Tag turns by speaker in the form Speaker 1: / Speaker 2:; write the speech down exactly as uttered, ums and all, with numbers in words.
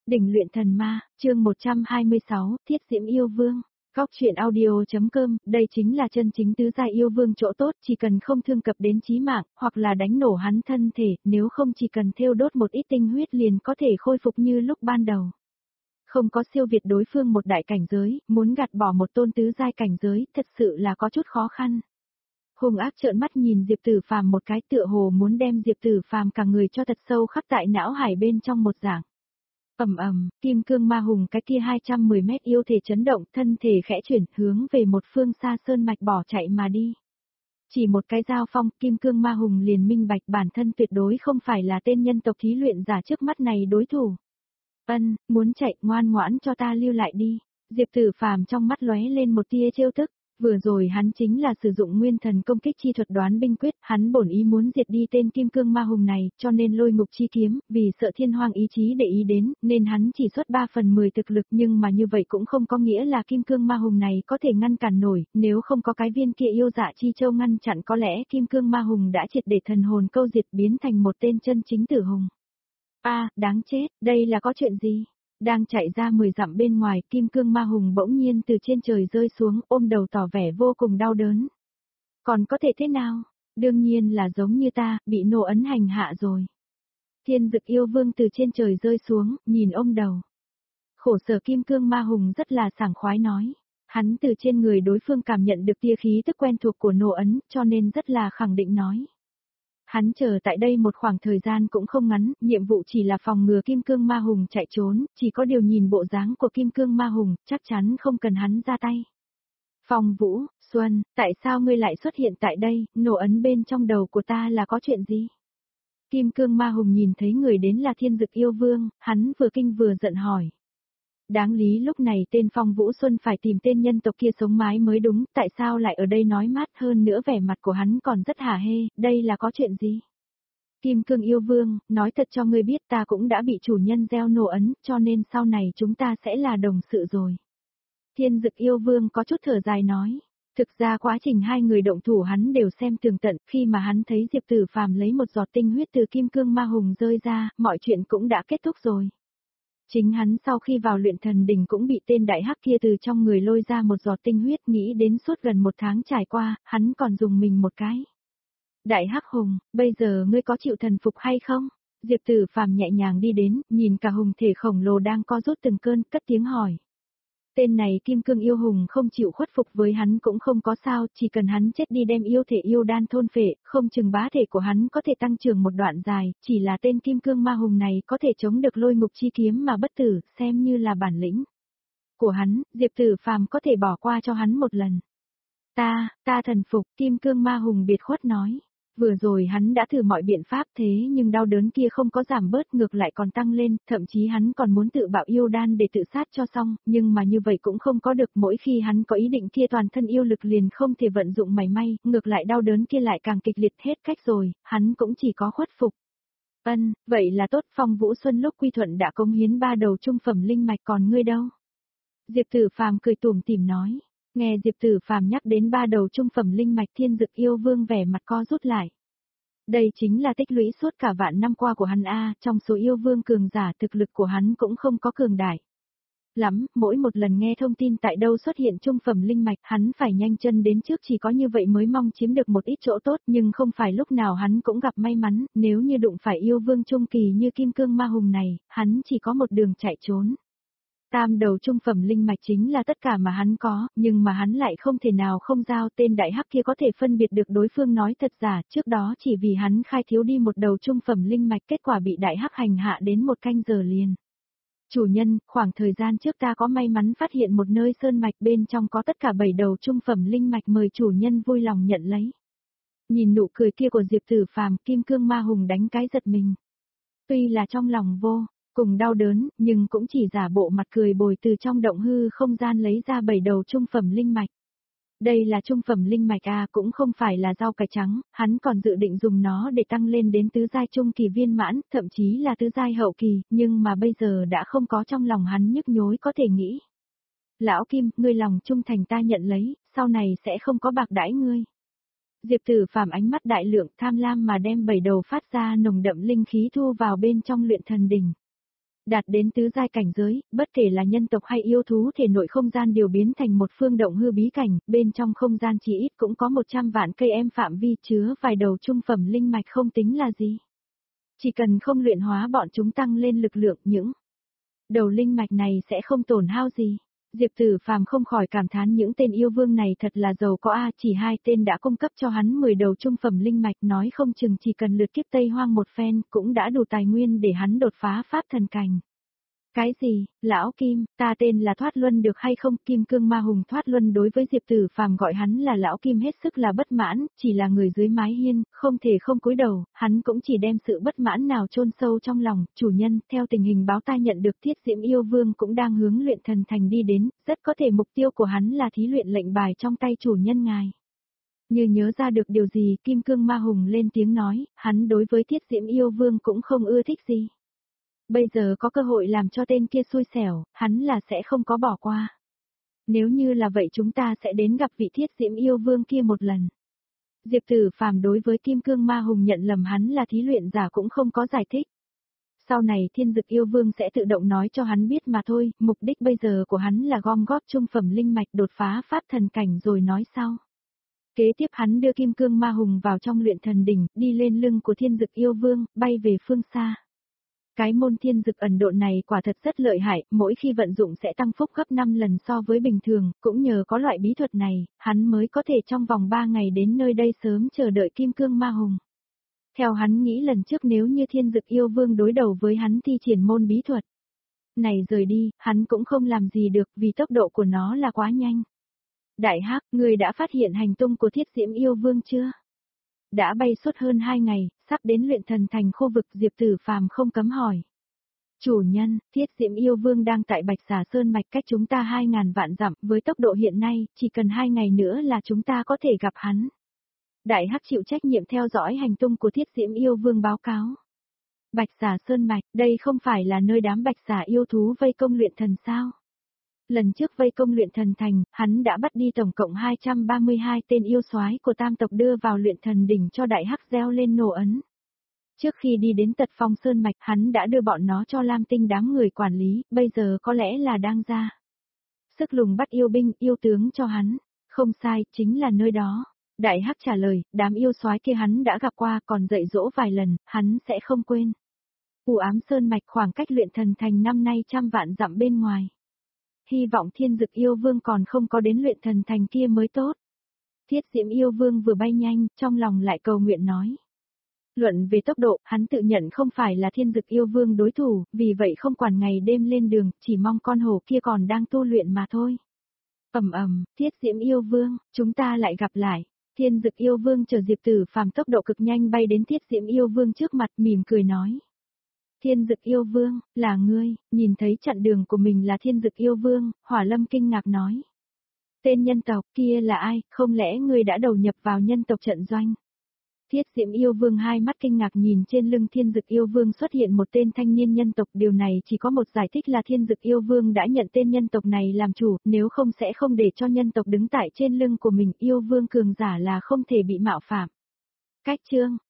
Speaker 1: Đỉnh luyện thần ma, chương một trăm hai mươi sáu, Thiết Diễm Yêu Vương. Góc truyện audio.com, đây chính là chân chính tứ giai yêu vương chỗ tốt, chỉ cần không thương cập đến chí mạng, hoặc là đánh nổ hắn thân thể, nếu không chỉ cần thêu đốt một ít tinh huyết liền có thể khôi phục như lúc ban đầu. Không có siêu việt đối phương một đại cảnh giới, muốn gạt bỏ một tôn tứ giai cảnh giới, thật sự là có chút khó khăn. Hung ác trợn mắt nhìn Diệp Tử Phàm một cái, tựa hồ muốn đem Diệp Tử Phàm cả người cho thật sâu khắc tại não hải bên trong một dạng. Ầm ầm, kim cương ma hùng cái kia hai trăm mười mét yêu thể chấn động, thân thể khẽ chuyển hướng về một phương xa sơn mạch bỏ chạy mà đi. Chỉ một cái giao phong, kim cương ma hùng liền minh bạch bản thân tuyệt đối không phải là tên nhân tộc thí luyện giả trước mắt này đối thủ. Ân, muốn chạy, ngoan ngoãn cho ta lưu lại đi. Diệp Tử Phàm trong mắt lóe lên một tia trêu tức. Vừa rồi hắn chính là sử dụng nguyên thần công kích chi thuật đoán binh quyết, hắn bổn ý muốn diệt đi tên kim cương ma hùng này, cho nên lôi ngục chi kiếm, vì sợ thiên hoang ý chí để ý đến, nên hắn chỉ xuất ba phần mười thực lực, nhưng mà như vậy cũng không có nghĩa là kim cương ma hùng này có thể ngăn cản nổi, nếu không có cái viên kia yêu dạ chi châu ngăn chặn có lẽ kim cương ma hùng đã triệt để thần hồn câu diệt biến thành một tên chân chính tử hùng. A, à, đáng chết, đây là có chuyện gì? Đang chạy ra mười dặm bên ngoài, kim cương ma hùng bỗng nhiên từ trên trời rơi xuống, ôm đầu tỏ vẻ vô cùng đau đớn. Còn có thể thế nào? Đương nhiên là giống như ta, bị nô ấn hành hạ rồi. Thiên Dực Yêu Vương từ trên trời rơi xuống, nhìn ôm đầu. Khổ sở kim cương ma hùng rất là sảng khoái nói. Hắn từ trên người đối phương cảm nhận được tia khí tức quen thuộc của nô ấn, cho nên rất là khẳng định nói. Hắn chờ tại đây một khoảng thời gian cũng không ngắn, nhiệm vụ chỉ là phòng ngừa kim cương ma hùng chạy trốn, chỉ có điều nhìn bộ dáng của kim cương ma hùng, chắc chắn không cần hắn ra tay. Phong Vũ, Xuân, tại sao ngươi lại xuất hiện tại đây, nổ ấn bên trong đầu của ta là có chuyện gì? Kim cương ma hùng nhìn thấy người đến là Thiên Dực Yêu Vương, hắn vừa kinh vừa giận hỏi. Đáng lý lúc này tên Phong Vũ Xuân phải tìm tên nhân tộc kia sống mái mới đúng, tại sao lại ở đây nói mát hơn nữa vẻ mặt của hắn còn rất hả hê, đây là có chuyện gì? Kim Cương Yêu Vương, nói thật cho ngươi biết ta cũng đã bị chủ nhân gieo nổ ấn, cho nên sau này chúng ta sẽ là đồng sự rồi. Thiên Dực Yêu Vương có chút thở dài nói, thực ra quá trình hai người động thủ hắn đều xem tường tận, khi mà hắn thấy Diệp Tử Phàm lấy một giọt tinh huyết từ Kim Cương Ma Hùng rơi ra, mọi chuyện cũng đã kết thúc rồi. Chính hắn sau khi vào luyện thần đỉnh cũng bị tên đại hắc kia từ trong người lôi ra một giọt tinh huyết, nghĩ đến suốt gần một tháng trải qua, hắn còn dùng mình một cái. Đại hắc hùng, bây giờ ngươi có chịu thần phục hay không? Diệp Tử Phàm nhẹ nhàng đi đến, nhìn cả hùng thể khổng lồ đang co rút từng cơn, cất tiếng hỏi. Tên này kim cương yêu hùng không chịu khuất phục với hắn cũng không có sao, chỉ cần hắn chết đi đem yêu thể yêu đan thôn phệ, không chừng bá thể của hắn có thể tăng trưởng một đoạn dài, chỉ là tên kim cương ma hùng này có thể chống được lôi ngục chi kiếm mà bất tử, xem như là bản lĩnh của hắn, Diệp Tử Phàm có thể bỏ qua cho hắn một lần. Ta, ta thần phục, kim cương ma hùng biệt khuất nói. Vừa rồi hắn đã thử mọi biện pháp thế nhưng đau đớn kia không có giảm bớt ngược lại còn tăng lên, thậm chí hắn còn muốn tự bạo yêu đan để tự sát cho xong, nhưng mà như vậy cũng không có được, mỗi khi hắn có ý định kia toàn thân yêu lực liền không thể vận dụng mảy may, ngược lại đau đớn kia lại càng kịch liệt hết cách rồi, hắn cũng chỉ có khuất phục. Ân, vậy là tốt, Phong Vũ Xuân lúc quy thuận đã cống hiến ba đầu trung phẩm linh mạch, còn ngươi đâu? Diệp Tử Phàm cười tủm tỉm nói. Nghe Diệp Tử Phàm nhắc đến ba đầu trung phẩm linh mạch, Thiên Dực Yêu Vương vẻ mặt co rút lại. Đây chính là tích lũy suốt cả vạn năm qua của hắn a, trong số yêu vương cường giả thực lực của hắn cũng không có cường đại lắm, mỗi một lần nghe thông tin tại đâu xuất hiện trung phẩm linh mạch, hắn phải nhanh chân đến trước, chỉ có như vậy mới mong chiếm được một ít chỗ tốt, nhưng không phải lúc nào hắn cũng gặp may mắn, nếu như đụng phải yêu vương trung kỳ như Kim Cương Ma Hùng này, hắn chỉ có một đường chạy trốn. Tam đầu trung phẩm linh mạch chính là tất cả mà hắn có, nhưng mà hắn lại không thể nào không giao, tên đại hắc kia có thể phân biệt được đối phương nói thật giả, trước đó chỉ vì hắn khai thiếu đi một đầu trung phẩm linh mạch, kết quả bị đại hắc hành hạ đến một canh giờ liền. Chủ nhân, khoảng thời gian trước ta có may mắn phát hiện một nơi sơn mạch bên trong có tất cả bảy đầu trung phẩm linh mạch, mời chủ nhân vui lòng nhận lấy. Nhìn nụ cười kia của Diệp Tử Phàm, Kim Cương Ma Hùng đánh cái giật mình. Tuy là trong lòng vô cùng đau đớn, nhưng cũng chỉ giả bộ mặt cười bồi từ trong động hư không gian lấy ra bảy đầu trung phẩm linh mạch. Đây là trung phẩm linh mạch a, cũng không phải là rau cải trắng, hắn còn dự định dùng nó để tăng lên đến tứ giai trung kỳ viên mãn, thậm chí là tứ giai hậu kỳ, nhưng mà bây giờ đã không có, trong lòng hắn nhức nhối có thể nghĩ. Lão Kim, ngươi lòng trung thành ta nhận lấy, sau này sẽ không có bạc đãi ngươi. Diệp Tử Phàm ánh mắt đại lượng tham lam mà đem bảy đầu phát ra nồng đậm linh khí thu vào bên trong luyện thần đỉnh. Đạt đến tứ giai cảnh giới, bất kể là nhân tộc hay yêu thú thể nội không gian đều biến thành một phương động hư bí cảnh, bên trong không gian chỉ ít cũng có một trăm vạn cây em phạm vi chứa vài đầu trung phẩm linh mạch không tính là gì. Chỉ cần không luyện hóa bọn chúng tăng lên lực lượng những đầu linh mạch này sẽ không tổn hao gì. Diệp Tử Phàm không khỏi cảm thán những tên yêu vương này thật là giàu có a, chỉ hai tên đã cung cấp cho hắn mười đầu trung phẩm linh mạch, nói không chừng chỉ cần lượt kiếp Tây Hoang một phen cũng đã đủ tài nguyên để hắn đột phá pháp thần cảnh. Cái gì, lão Kim, ta tên là Thoát Luân được hay không? Kim Cương Ma Hùng Thoát Luân đối với Diệp Tử Phàm gọi hắn là lão Kim hết sức là bất mãn, chỉ là người dưới mái hiên, không thể không cúi đầu, hắn cũng chỉ đem sự bất mãn nào chôn sâu trong lòng. Chủ nhân, theo tình hình báo ta nhận được Thiết Diễm Yêu Vương cũng đang hướng luyện thần thành đi đến, rất có thể mục tiêu của hắn là thí luyện lệnh bài trong tay chủ nhân ngài. Như nhớ ra được điều gì, Kim Cương Ma Hùng lên tiếng nói, hắn đối với Thiết Diễm Yêu Vương cũng không ưa thích gì. Bây giờ có cơ hội làm cho tên kia xui xẻo, hắn là sẽ không có bỏ qua. Nếu như là vậy chúng ta sẽ đến gặp vị Thiết Diễm Yêu Vương kia một lần. Diệp Tử Phàm đối với Kim Cương Ma Hùng nhận lầm hắn là thí luyện giả cũng không có giải thích. Sau này Thiên Dực Yêu Vương sẽ tự động nói cho hắn biết mà thôi, mục đích bây giờ của hắn là gom góp trung phẩm linh mạch đột phá pháp thần cảnh rồi nói sau. Kế tiếp hắn đưa Kim Cương Ma Hùng vào trong luyện thần đỉnh, đi lên lưng của Thiên Dực Yêu Vương, bay về phương xa. Cái môn thiên dực ẩn độn này quả thật rất lợi hại, mỗi khi vận dụng sẽ tăng phúc gấp năm lần so với bình thường, cũng nhờ có loại bí thuật này, hắn mới có thể trong vòng ba ngày đến nơi đây sớm chờ đợi Kim Cương Ma Hùng. Theo hắn nghĩ lần trước nếu như Thiên Dực Yêu Vương đối đầu với hắn thi triển môn bí thuật này rời đi, hắn cũng không làm gì được vì tốc độ của nó là quá nhanh. Đại Hắc, người đã phát hiện hành tung của Thiết Diễm Yêu Vương chưa? Đã bay suốt hơn hai ngày, sắp đến luyện thần thành khu vực, Diệp Tử Phàm không cấm hỏi. Chủ nhân, Thiết Diễm Yêu Vương đang tại Bạch Xà Sơn mạch cách chúng ta hai ngàn vạn dặm, với tốc độ hiện nay, chỉ cần hai ngày nữa là chúng ta có thể gặp hắn. Đại Hắc chịu trách nhiệm theo dõi hành tung của Thiết Diễm Yêu Vương báo cáo. Bạch Xà Sơn mạch, đây không phải là nơi đám Bạch Xà yêu thú vây công luyện thần sao? Lần trước vây công luyện thần thành, hắn đã bắt đi tổng cộng hai trăm ba mươi hai tên yêu soái của tam tộc đưa vào luyện thần đỉnh cho Đại Hắc gieo lên nổ ấn. Trước khi đi đến Tật Phong Sơn mạch, hắn đã đưa bọn nó cho Lam Tinh đám người quản lý, bây giờ có lẽ là đang ra sức lùng bắt yêu binh, yêu tướng cho hắn. Không sai, chính là nơi đó. Đại Hắc trả lời, đám yêu soái kia hắn đã gặp qua, còn dạy dỗ vài lần, hắn sẽ không quên. U Ám Sơn mạch khoảng cách luyện thần thành năm nay trăm vạn dặm bên ngoài. Hy vọng Thiên Dực Yêu Vương còn không có đến luyện thần thành kia mới tốt. Thiết Diễm Yêu Vương vừa bay nhanh, trong lòng lại cầu nguyện nói. Luận về tốc độ, hắn tự nhận không phải là Thiên Dực Yêu Vương đối thủ, vì vậy không quản ngày đêm lên đường, chỉ mong con hổ kia còn đang tu luyện mà thôi. Ầm ầm, Thiết Diễm Yêu Vương, chúng ta lại gặp lại. Thiên Dực Yêu Vương chờ Diệp Tử Phàm tốc độ cực nhanh bay đến Thiết Diễm Yêu Vương trước mặt, mỉm cười nói. Thiên Dực Yêu Vương, là ngươi? Nhìn thấy chặn đường của mình là Thiên Dực Yêu Vương, Hỏa Lâm kinh ngạc nói. Tên nhân tộc kia là ai, không lẽ ngươi đã đầu nhập vào nhân tộc trận doanh? Thiết Diễm Yêu Vương hai mắt kinh ngạc nhìn trên lưng Thiên Dực Yêu Vương xuất hiện một tên thanh niên nhân tộc, điều này chỉ có một giải thích là Thiên Dực Yêu Vương đã nhận tên nhân tộc này làm chủ, nếu không sẽ không để cho nhân tộc đứng tại trên lưng của mình, Yêu Vương cường giả là không thể bị mạo phạm. Cách chương